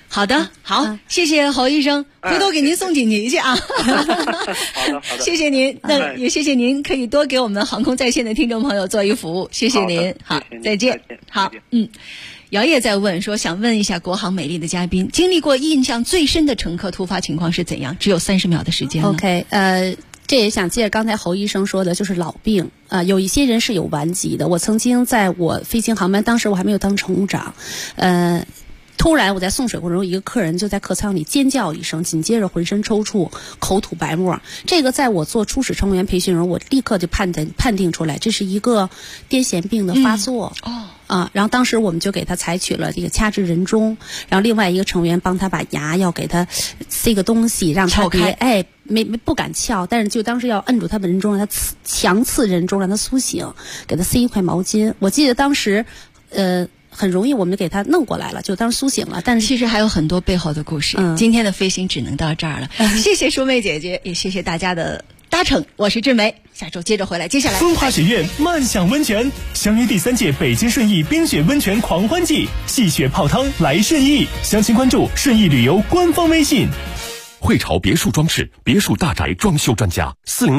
好的，好，谢谢侯医生，回头给您送锦旗去啊。 好的， 谢谢您，那也谢谢您，可以多给我们航空在线的听众朋友做一服务，谢谢您，好，再见，好，姚烨在问说，想问一下国航美丽的嘉宾，经历过印象最深的乘客突发情况是怎样？只有30秒的时间了。 OK， 这也想接着刚才侯医生说的，就是老病有一些人是有顽疾的。我曾经在我飞行航班，当时我还没有当乘务长，突然我在送水过程中，一个客人就在客舱里尖叫一声，紧接着浑身抽搐，口吐白沫。这个在我做初始乘务员培训中，我立刻就判定出来，这是一个癫痫病的发作。然后当时我们就给他采取了这个掐制人中，然后另外一个成员帮他把牙要给他塞个东西，让他别不敢撬，但是就当时要摁住他的人中，让他强刺人中，让他苏醒，给他塞一块毛巾。我记得当时很容易我们就给他弄过来了，就当时苏醒了。但是其实还有很多背后的故事。今天的飞行只能到这儿了，谢谢淑妹姐姐，也谢谢大家的搭乘。我是志梅，下周接着回来。接下来风华雪苑漫享温泉，相约第3届北京顺义冰雪温泉狂欢季，戏雪泡汤来顺义。详情关注顺义旅游官方微信。 汇潮别墅装饰，别墅大宅装修专家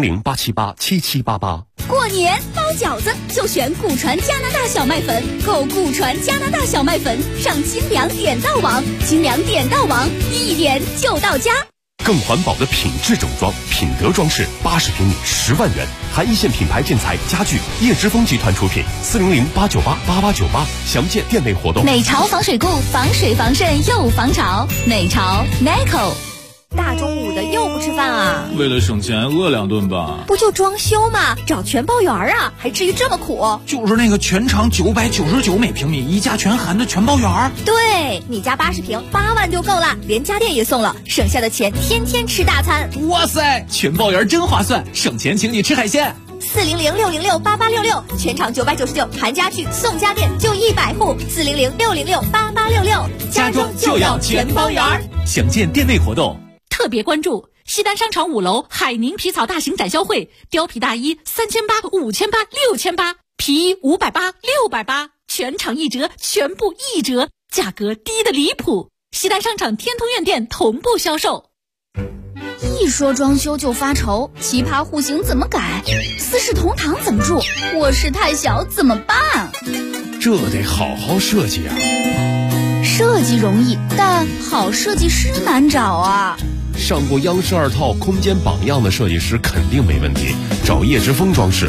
，400-878-7788。 过年包饺子就选古传加拿大小麦粉，购古传加拿大小麦粉上清凉点到网，清凉点到网，一点就到家。 更环保的品质整装，品德装饰，80平米10万元，含一线品牌建材家具，叶之峰集团出品，400-898-8898，详见店内活动。 美潮防水固，防水防渗又防潮，美潮 NICO。 大中午的又不吃饭啊？ 为了省钱，饿2顿吧。 不就装修吗？找全包圆啊，还至于这么苦？ 就是那个全长999每平米，一价全含的全包圆。 对，你家80平8万就够了，连家电也送了，省下的钱天天吃大餐。 哇塞，全包圆真划算，省钱请你吃海鲜。 400-606-8866，全场999，含家具送家电，就100户。400-606-8866， 家装就要全包圆。详见店内活动。 特别关注西单商场5楼海宁皮草大型展销会，貂皮大衣3800、5800、6800，皮衣580、680，全场1折，全部1折，价格低得离谱。西单商场天通苑店同步销售。 一说装修就发愁，奇葩户型怎么改？四世同堂怎么住？卧室太小怎么办？ 这得好好设计啊！ 设计容易，但好设计师难找啊。 上过央视2套空间榜样的设计师肯定没问题，找叶之峰装饰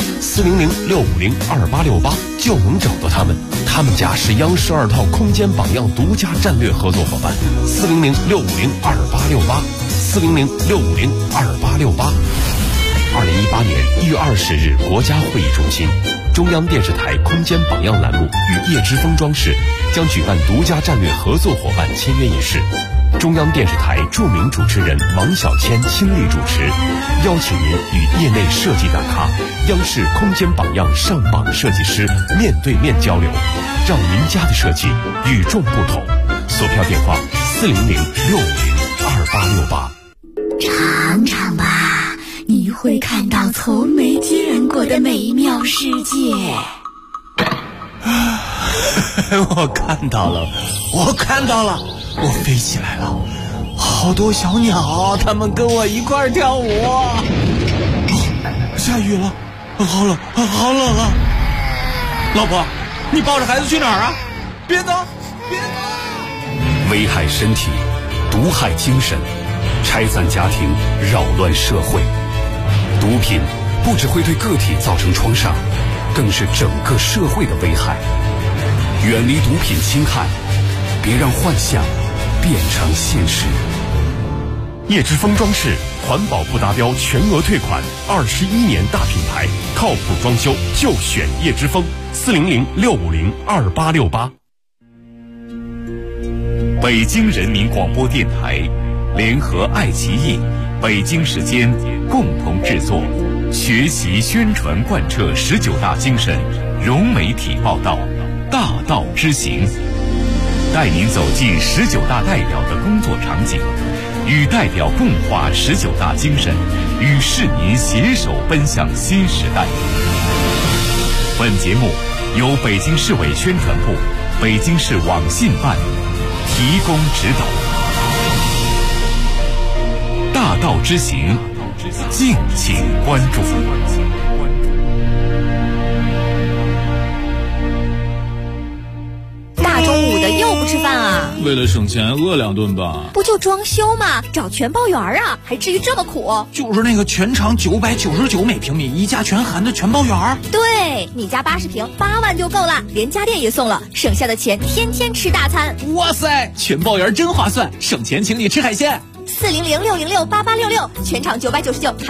，400-650-2868就能找到他们。他们家是央视2套空间榜样独家战略合作伙伴，400-650-2868，400-650-2868。2018年1月20日，国家会议中心，中央电视台空间榜样栏目与叶之峰装饰将举办独家战略合作伙伴签约仪式。中央电视台著名主持人王小谦亲力主持，邀请您与业内设计大咖、央视空间榜样上榜设计师面对面交流，让您家的设计与众不同。索票电话400-650-2868。 尝尝吧，你会看到从没见过的美妙世界。 我看到了，我飞起来了，好多小鸟，它们跟我一块跳舞。下雨了，好冷啊！老婆，你抱着孩子去哪儿啊？别走！ 危害身体，毒害精神，拆散家庭，扰乱社会。毒品不只会对个体造成创伤，更是整个社会的危害。远离毒品侵害，别让幻想变成现实。 叶之峰装饰环保不达标全额退款，21年大品牌，靠谱装修就选叶之峰，400-650-2868。 北京人民广播电台联合爱奇艺、北京时间共同制作，学习宣传贯彻19大精神，融媒体报道，大道之行，带您走进19大代表的工作场景，与代表共话19大精神，与市民携手奔向新时代。本节目由北京市委宣传部、北京市网信办提供指导。 大道之行，敬请关注。 大中午的又不吃饭啊？ 为了省钱饿2顿吧。 不就装修吗？找全包园啊，还至于这么苦？ 就是那个全长999每平米，一价全含的全包园。 对，你家80平8万就够了，连家电也送了，省下的钱天天吃大餐。 哇塞，全包园真划算，省钱请你吃海鲜。 400-606-8866，全场999。